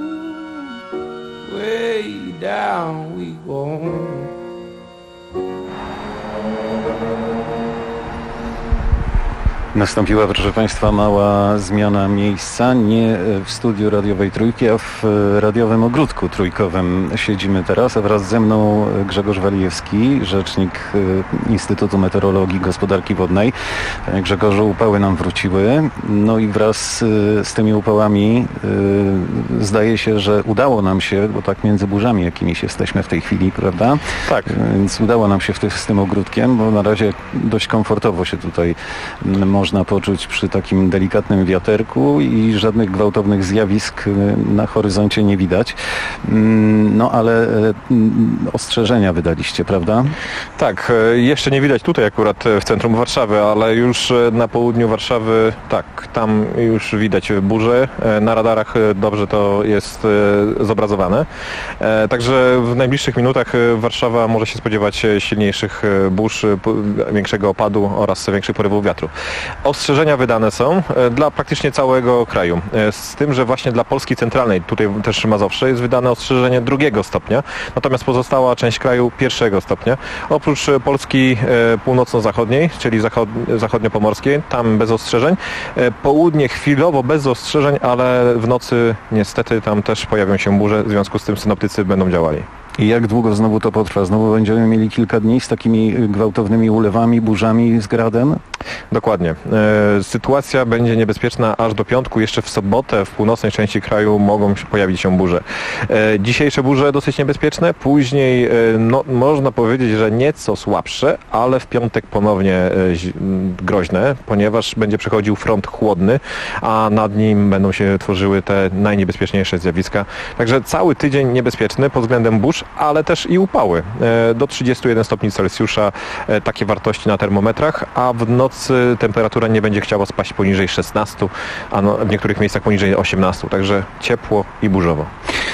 way down we go. Nastąpiła, proszę Państwa, mała zmiana miejsca. Nie w studiu radiowej Trójki, a w radiowym ogródku trójkowym siedzimy teraz, a wraz ze mną Grzegorz Walijewski, rzecznik Instytutu Meteorologii i Gospodarki Wodnej. Panie Grzegorzu, upały nam wróciły. No i wraz z tymi upałami zdaje się, że udało nam się, bo tak między burzami jakimiś jesteśmy w tej chwili, prawda? Tak. Więc udało nam się w ty, z tym ogródkiem, bo na razie dość komfortowo się tutaj można poczuć przy takim delikatnym wiaterku i żadnych gwałtownych zjawisk na horyzoncie nie widać. No ale ostrzeżenia wydaliście, prawda? Tak, jeszcze nie widać tutaj akurat w centrum Warszawy, ale już na południu Warszawy, tak, tam już widać burzę. Na radarach dobrze to jest zobrazowane. Także w najbliższych minutach Warszawa może się spodziewać silniejszych burz, większego opadu oraz większych porywów wiatru. Ostrzeżenia wydane są dla praktycznie całego kraju. Z tym, że właśnie dla Polski centralnej, tutaj też Mazowsze, jest wydane ostrzeżenie drugiego stopnia, natomiast pozostała część kraju pierwszego stopnia. Oprócz Polski północno-zachodniej, czyli zachod- zachodnio-pomorskiej, tam bez ostrzeżeń. Południe chwilowo bez ostrzeżeń, ale w nocy niestety tam też pojawią się burze, w związku z tym synoptycy będą działali. I jak długo znowu to potrwa? Znowu będziemy mieli kilka dni z takimi gwałtownymi ulewami, burzami, z gradem? Dokładnie. E, sytuacja będzie niebezpieczna aż do piątku. Jeszcze w sobotę w północnej części kraju mogą się pojawić się burze. E, dzisiejsze burze dosyć niebezpieczne. Później e, no, można powiedzieć, że nieco słabsze, ale w piątek ponownie e, groźne, ponieważ będzie przechodził front chłodny, a nad nim będą się tworzyły te najniebezpieczniejsze zjawiska. Także cały tydzień niebezpieczny pod względem burz, ale też i upały. Do trzydziestu jeden stopni Celsjusza takie wartości na termometrach, a w nocy temperatura nie będzie chciała spaść poniżej szesnastu, a no, w niektórych miejscach poniżej osiemnastu, także ciepło i burzowo.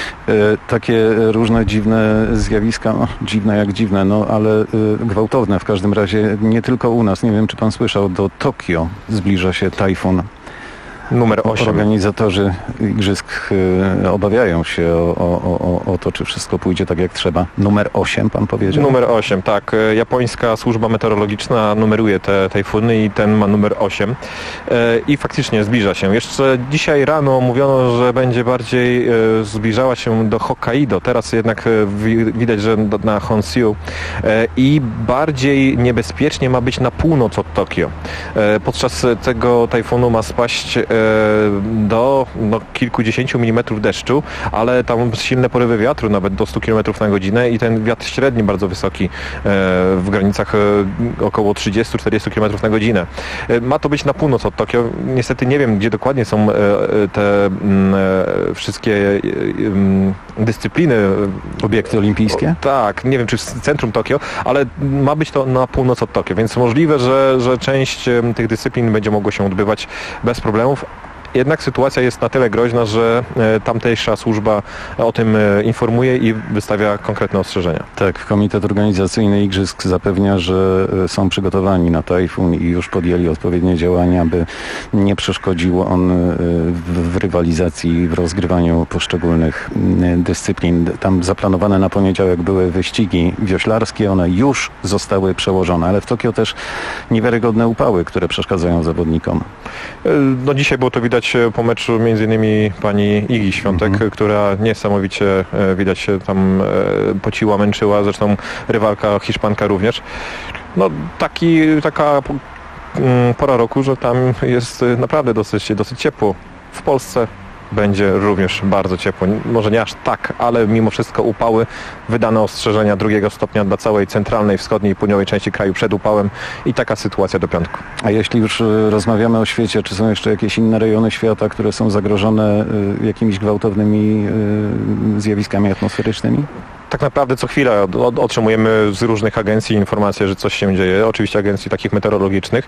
Takie różne dziwne zjawiska, no, dziwne jak dziwne, no ale gwałtowne w każdym razie, nie tylko u nas. Nie wiem, czy pan słyszał, do Tokio zbliża się tajfun. Numer osiem. Organizatorzy igrzysk y, obawiają się o, o, o, o to, czy wszystko pójdzie tak jak trzeba. Numer osiem, pan powiedział? Numer osiem, tak. Japońska służba meteorologiczna numeruje te tajfuny i ten ma numer osiem. Y, I faktycznie zbliża się. Jeszcze dzisiaj rano mówiono, że będzie bardziej y, zbliżała się do Hokkaido. Teraz jednak y, widać, że do, na Honshu. Y, I bardziej niebezpiecznie ma być na północ od Tokio. Y, podczas tego tajfunu ma spaść y, do no, kilkudziesięciu milimetrów deszczu, ale tam silne porywy wiatru, nawet do stu kilometrów na godzinę i ten wiatr średni bardzo wysoki, w granicach około trzydziestu do czterdziestu kilometrów na godzinę. Ma to być na północ od Tokio. Niestety nie wiem, gdzie dokładnie są te wszystkie dyscypliny. Obiekty olimpijskie? Tak, nie wiem, czy w centrum Tokio, ale ma być to na północ od Tokio, więc możliwe, że, że część tych dyscyplin będzie mogło się odbywać bez problemów. Jednak sytuacja jest na tyle groźna, że tamtejsza służba o tym informuje i wystawia konkretne ostrzeżenia. Tak, Komitet Organizacyjny Igrzysk zapewnia, że są przygotowani na tajfun i już podjęli odpowiednie działania, by nie przeszkodził on w rywalizacji, w rozgrywaniu poszczególnych dyscyplin. Tam zaplanowane na poniedziałek były wyścigi wioślarskie, one już zostały przełożone, ale w Tokio też niewiarygodne upały, które przeszkadzają zawodnikom. No dzisiaj było to widać po meczu między innymi pani Igi Świątek, mhm. która niesamowicie widać się tam pociła, męczyła, zresztą rywalka Hiszpanka również. No taki, taka pora roku, że tam jest naprawdę dosyć, dosyć ciepło. W Polsce będzie również bardzo ciepło. Może nie aż tak, ale mimo wszystko upały, wydane ostrzeżenia drugiego stopnia dla całej centralnej, wschodniej i południowej części kraju przed upałem i taka sytuacja do piątku. A jeśli już rozmawiamy o świecie, czy są jeszcze jakieś inne rejony świata, które są zagrożone jakimiś gwałtownymi zjawiskami atmosferycznymi? Tak naprawdę co chwilę otrzymujemy z różnych agencji informacje, że coś się dzieje. Oczywiście agencji takich meteorologicznych.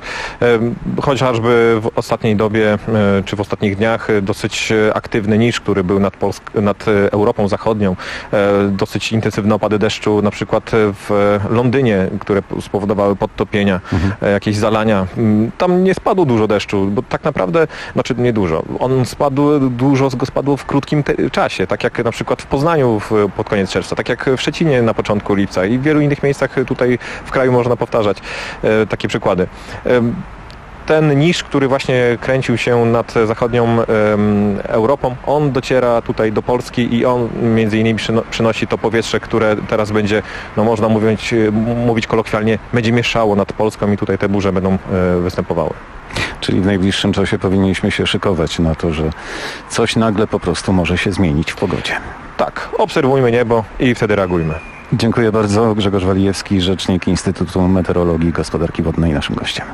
Chociażby w ostatniej dobie, czy w ostatnich dniach dosyć aktywny nisz, który był nad, Polsk- nad Europą Zachodnią. Dosyć intensywne opady deszczu, na przykład w Londynie, które spowodowały podtopienia, mhm. jakieś zalania. Tam nie spadło dużo deszczu, bo tak naprawdę, znaczy nie dużo. On spadł, dużo go spadło w krótkim te- czasie, tak jak na przykład w Poznaniu w, pod koniec czerwca, tak jak w Szczecinie na początku lipca i w wielu innych miejscach tutaj w kraju można powtarzać e, takie przykłady. E, ten niż, który właśnie kręcił się nad zachodnią um, Europą, on dociera tutaj do Polski i on między innymi przyno, przynosi to powietrze, które teraz będzie, no można mówić, mówić kolokwialnie, będzie mieszało nad Polską i tutaj te burze będą e, występowały. Czyli w najbliższym czasie powinniśmy się szykować na to, że coś nagle po prostu może się zmienić w pogodzie. Tak, obserwujmy niebo i wtedy reagujmy. Dziękuję bardzo. Grzegorz Walijewski, rzecznik Instytutu Meteorologii i Gospodarki Wodnej, naszym gościem.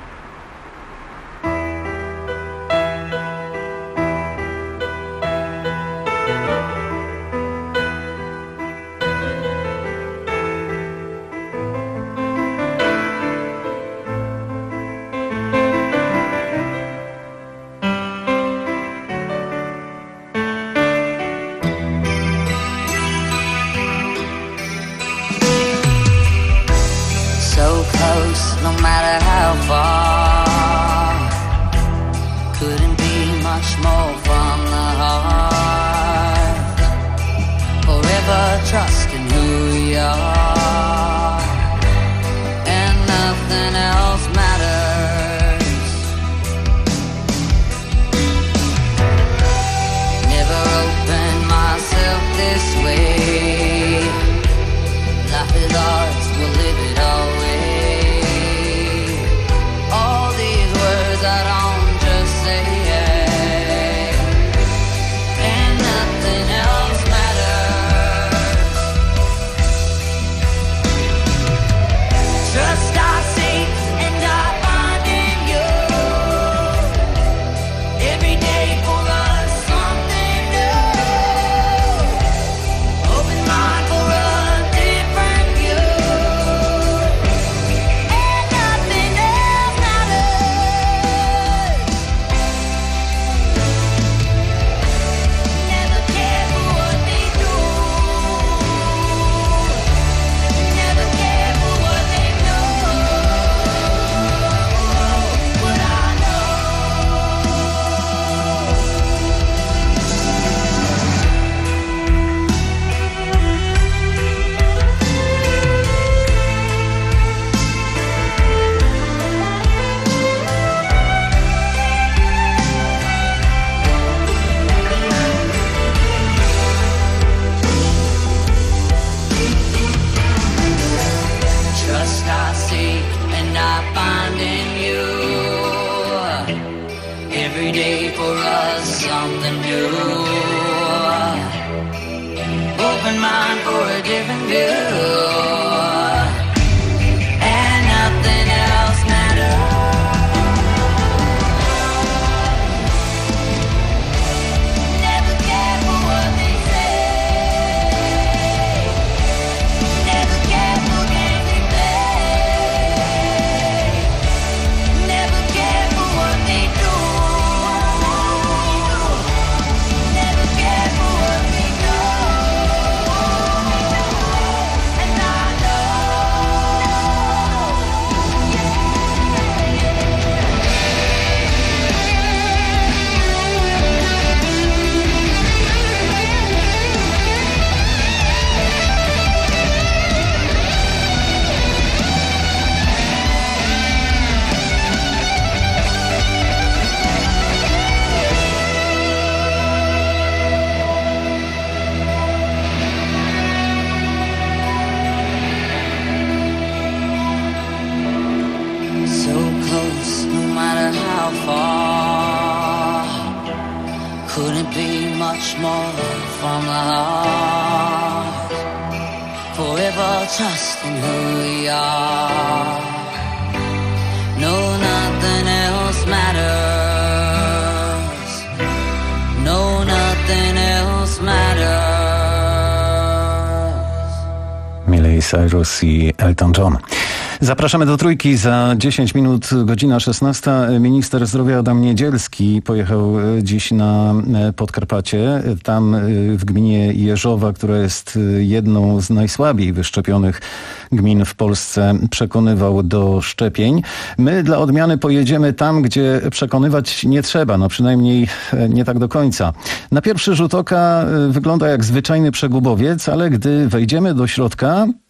Miley Cyrus i Elton John. Zapraszamy do Trójki. Za dziesięć minut, godzina szesnasta. Minister zdrowia Adam Niedzielski pojechał dziś na Podkarpacie. Tam w gminie Jeżowa, która jest jedną z najsłabiej wyszczepionych gmin w Polsce, przekonywał do szczepień. My dla odmiany pojedziemy tam, gdzie przekonywać nie trzeba, no przynajmniej nie tak do końca. Na pierwszy rzut oka wygląda jak zwyczajny przegubowiec, ale gdy wejdziemy do środka,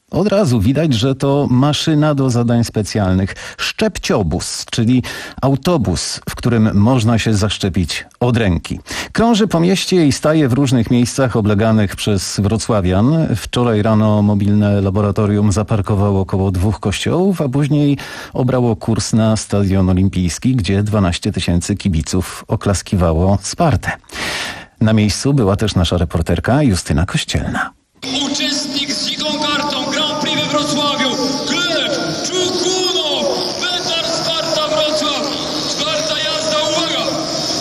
Od razu widać, że to maszyna do zadań specjalnych. Szczepciobus, czyli autobus, w którym można się zaszczepić od ręki. Krąży po mieście i staje w różnych miejscach obleganych przez wrocławian. Wczoraj rano mobilne laboratorium zaparkowało około dwóch kościołów, a później obrało kurs na Stadion Olimpijski, gdzie dwanaście tysięcy kibiców oklaskiwało Spartę. Na miejscu była też nasza reporterka Justyna Kościelna. Uczestnik z dziką kartą Grand Prix we Wrocławiu, Gleb Czukunow, Betar Sparta Wrocław, czwarta jazda, uwaga!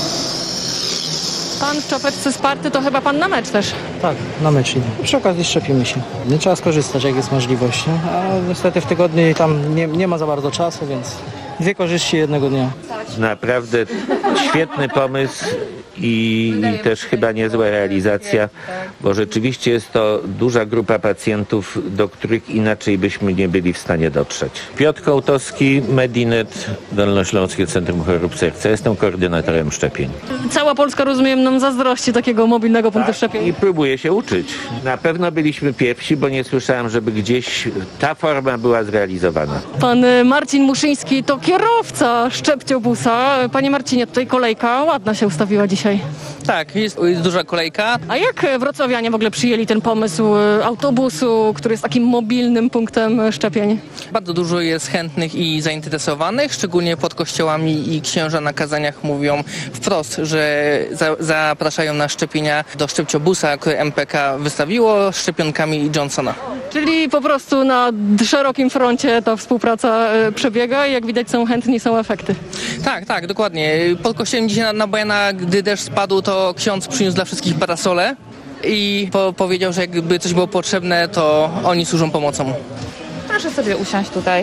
Pan w czapeczce Sparty to chyba pan na mecz też. Tak, na mecz idę. Przy okazji szczepimy się. Nie trzeba skorzystać, jak jest możliwość. Nie? A niestety w tygodniu tam nie, nie ma za bardzo czasu, więc dwie korzyści jednego dnia. Naprawdę świetny pomysł i, i też chyba niezła realizacja, bo rzeczywiście jest to duża grupa pacjentów, do których inaczej byśmy nie byli w stanie dotrzeć. Piotr Kołtowski, Medinet, Dolnośląskie Centrum Chorób Serca. Jestem koordynatorem szczepień. Cała Polska, rozumiem, nam zazdrości takiego mobilnego punktu tak, szczepień. I próbuję się uczyć. Na pewno byliśmy pierwsi, bo nie słyszałem, żeby gdzieś ta forma była zrealizowana. Pan Marcin Muszyński to kierowca szczepciobusa. Panie Marcinie, tutaj kolejka ładna się ustawiła dzisiaj. Tak, jest, jest duża kolejka. A jak wrocławianie w ogóle przyjęli ten pomysł autobusu, który jest takim mobilnym punktem szczepień? Bardzo dużo jest chętnych i zainteresowanych, szczególnie pod kościołami i księża na kazaniach mówią wprost, że za, zapraszają na szczepienia do szczepciobusa, który M P K wystawiło, szczepionkami Johnsona. Czyli po prostu na szerokim froncie ta współpraca przebiega i jak widać są chętni, są efekty. Tak, tak, dokładnie. Pod kościołem dzisiaj na, na Bojana, gdy deszcz spadł, to ksiądz przyniósł dla wszystkich parasole i po, powiedział, że jakby coś było potrzebne, to oni służą pomocą. Proszę sobie usiąść tutaj.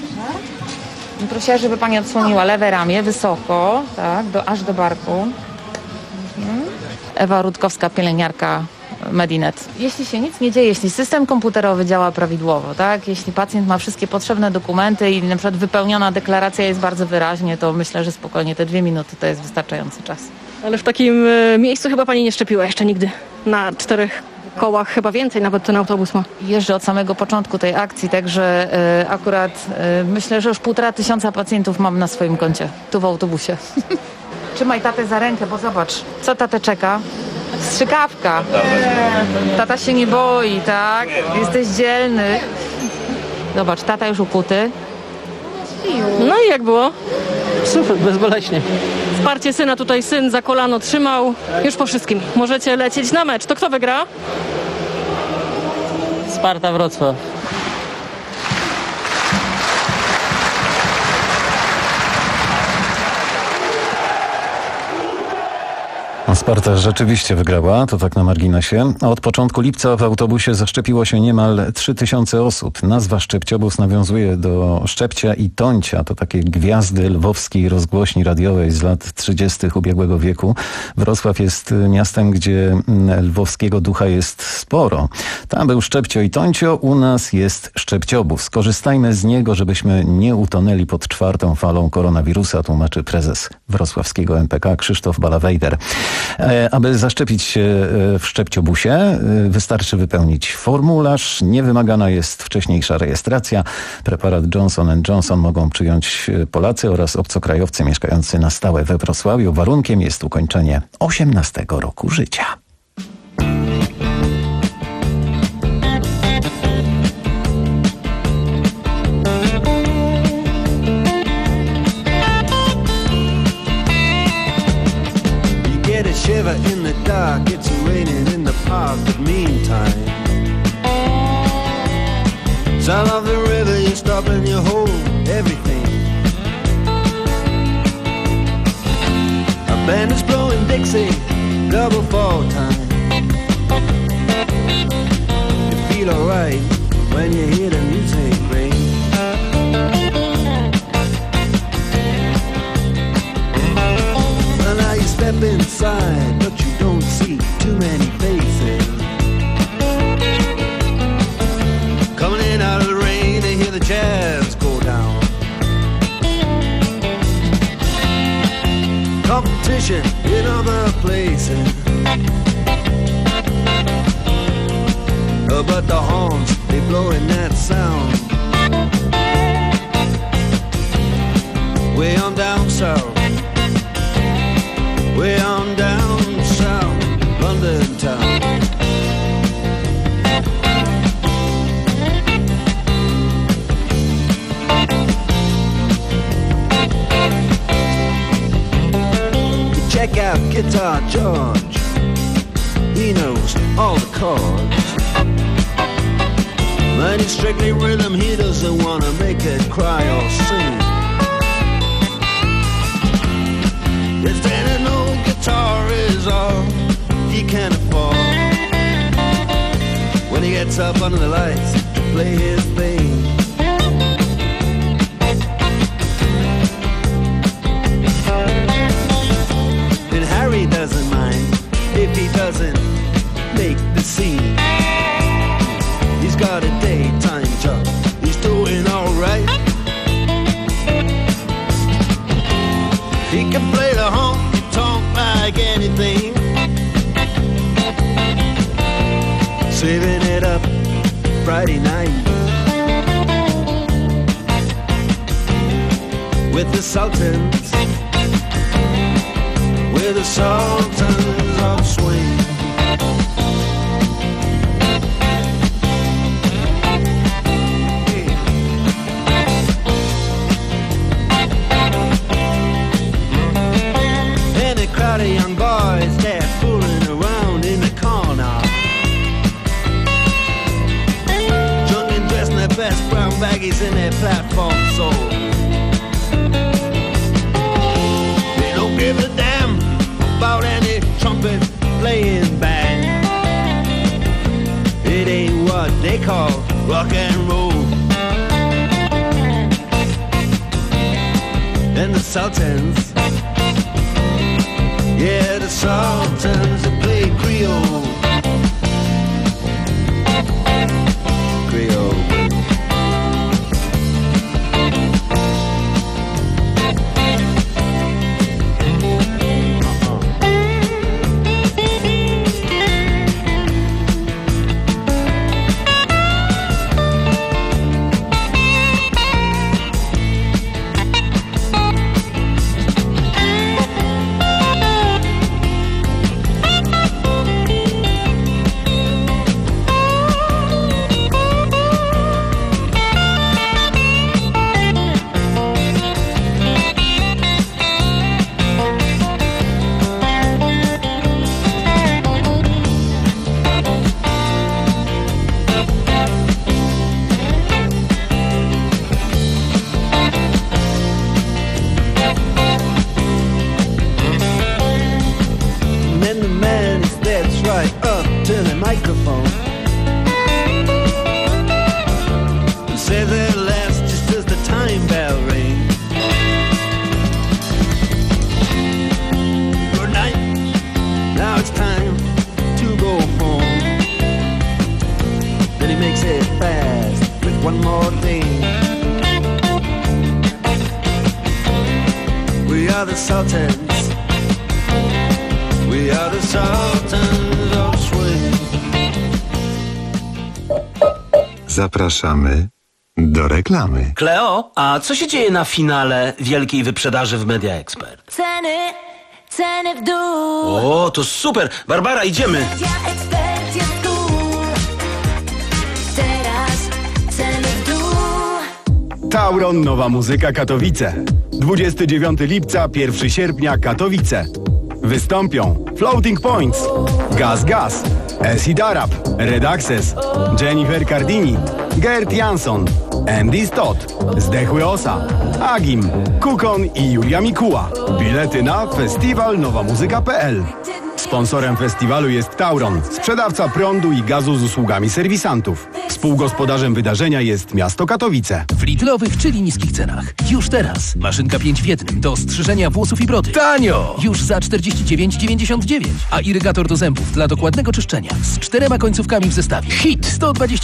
Prosiła, żeby pani odsłoniła lewe ramię wysoko, tak, do, aż do barku. Mhm. Ewa Rutkowska, pielęgniarka Medinet. Jeśli się nic nie dzieje, jeśli system komputerowy działa prawidłowo, tak, jeśli pacjent ma wszystkie potrzebne dokumenty i na przykład wypełniona deklaracja jest bardzo wyraźnie, to myślę, że spokojnie te dwie minuty to jest wystarczający czas. Ale w takim y, miejscu chyba pani nie szczepiła jeszcze nigdy. Na czterech kołach chyba więcej nawet ten autobus ma. Jeżdżę od samego początku tej akcji, także y, akurat y, myślę, że już półtora tysiąca pacjentów mam na swoim koncie, tu w autobusie. Trzymaj tatę za rękę, bo zobacz, co tatę czeka. Strzykawka. Tata się nie boi, tak? Jesteś dzielny. Zobacz, tata już ukuty. No i jak było? Super, bezboleśnie. Wsparcie syna, tutaj syn za kolano trzymał. Już po wszystkim. Możecie lecieć na mecz. To kto wygra? Sparta Wrocław. Sparta rzeczywiście wygrała, to tak na marginesie. A od początku lipca w autobusie zaszczepiło się niemal trzy tysiące osób. Nazwa Szczepciobus nawiązuje do Szczepcia i Tońcia. To takie gwiazdy lwowskiej rozgłośni radiowej z lat trzydziestych ubiegłego wieku. Wrocław jest miastem, gdzie lwowskiego ducha jest sporo. Tam był Szczepcio i Tońcio, u nas jest Szczepciobus. Korzystajmy z niego, żebyśmy nie utonęli pod czwartą falą koronawirusa, tłumaczy prezes wrocławskiego M P K Krzysztof Balawejder. Aby zaszczepić się w Szczepciobusie, wystarczy wypełnić formularz. Niewymagana jest wcześniejsza rejestracja. Preparat Johnson and Johnson mogą przyjąć Polacy oraz obcokrajowcy mieszkający na stałe we Wrocławiu. Warunkiem jest ukończenie osiemnastego roku życia. Shiver in the dark, it's raining in the park, but meantime sound of the river, you stop and you hold everything. A band is blowing Dixie, double fall time. You feel alright when you hear the music ring. Step inside, but you don't see too many faces. Coming in out of the rain, they hear the jazz go down. Competition in other places. uh, but the horns, they blowing that sound. Way on down south, way on down south, London town. Check out Guitar George, he knows all the chords. But it's strictly rhythm, he doesn't want to make it cry or sing. If an old guitar is all he can afford, when he gets up under the lights to play his thing, and Harry doesn't mind if he doesn't make the scene. He's got a daytime job, he's doing alright. He can play the honky-tonk like anything, saving it up Friday night with the Sultans, with the Sultans of Swing. Crowd of young boys, they're fooling around in the corner, drunk and dressed in their best brown baggies in their platform soles. They don't give a damn about any trumpet playing band. It ain't what they call rock and roll. And the Sultans, yeah, the Sultans that play Creole. Creole. Zapraszamy do reklamy. Kleo, a co się dzieje na finale wielkiej wyprzedaży w Media Expert? Ceny, ceny w dół. O, to super! Barbara, idziemy! Media Expert jest tu. Teraz ceny w dół. Tauron Nowa Muzyka Katowice. dwudziestego dziewiątego lipca, pierwszego sierpnia Katowice. Wystąpią Floating Points, Gaz Gaz, Acid Arab, Red Access, Jennifer Cardini, Gert Jansson, Andy Stott, Zdechły Osa, Agim, Kukon i Julia Mikuła. Bilety na festiwal nowa muzyka kropka p l. Sponsorem festiwalu jest Tauron, sprzedawca prądu i gazu z usługami serwisantów. Współgospodarzem wydarzenia jest miasto Katowice. W Lidlowych, czyli niskich cenach. Już teraz. Maszynka pięć w jednym do strzyżenia włosów i brody. Tanio! Już za czterdzieści dziewięć dziewięćdziesiąt dziewięć. A irygator do zębów dla dokładnego czyszczenia z czterema końcówkami w zestawie. Hit sto dwadzieścia